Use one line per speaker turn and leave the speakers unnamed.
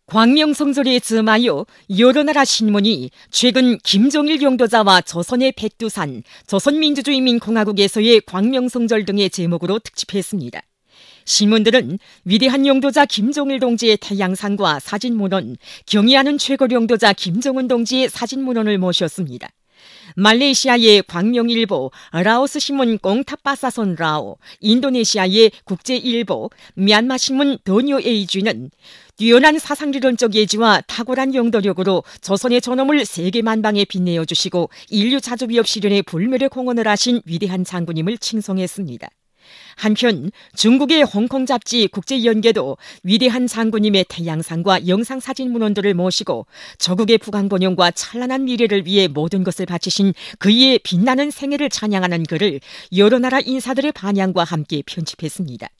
광명성설에 즈음하여 여러 나라 신문이 최근 김정일 용도자와 조선의 백두산, 조선민주주의인민공화국에서의 광명성절 등의 제목으로 특집했습니다. 신문들은 위대한 용도자 김정일 동지의 태양상과 사진문헌, 경의하는 최고 용도자 김정은 동지의 사진문헌을 모셨습니다. 말레이시아의 광명일보, 라오스신문 꽁타빠사선 라오, 인도네시아의 국제일보, 미얀마신문 더뉴에이쥐는 뛰어난 사상리론적 예지와 탁월한 영도력으로 조선의 존엄을 세계만방에 빛내어 주시고 인류 자주비업 실현에 불멸의 공헌을 하신 위대한 장군님을 칭송했습니다. 한편 중국의 홍콩 잡지 국제연계도 위대한 장군님의 태양상과 영상사진 문헌들을 모시고 조국의 부강번영과 찬란한 미래를 위해 모든 것을 바치신 그의 빛나는 생애를 찬양하는 글을 여러 나라 인사들의 반향과 함께 편집했습니다.